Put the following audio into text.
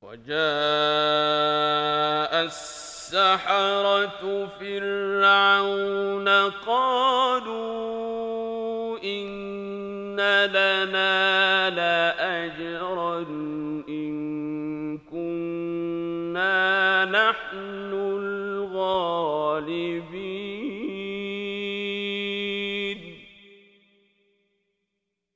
وجاء السحرة فرعون قالوا إن لنا لأجرا إن كنا نحن الغالبين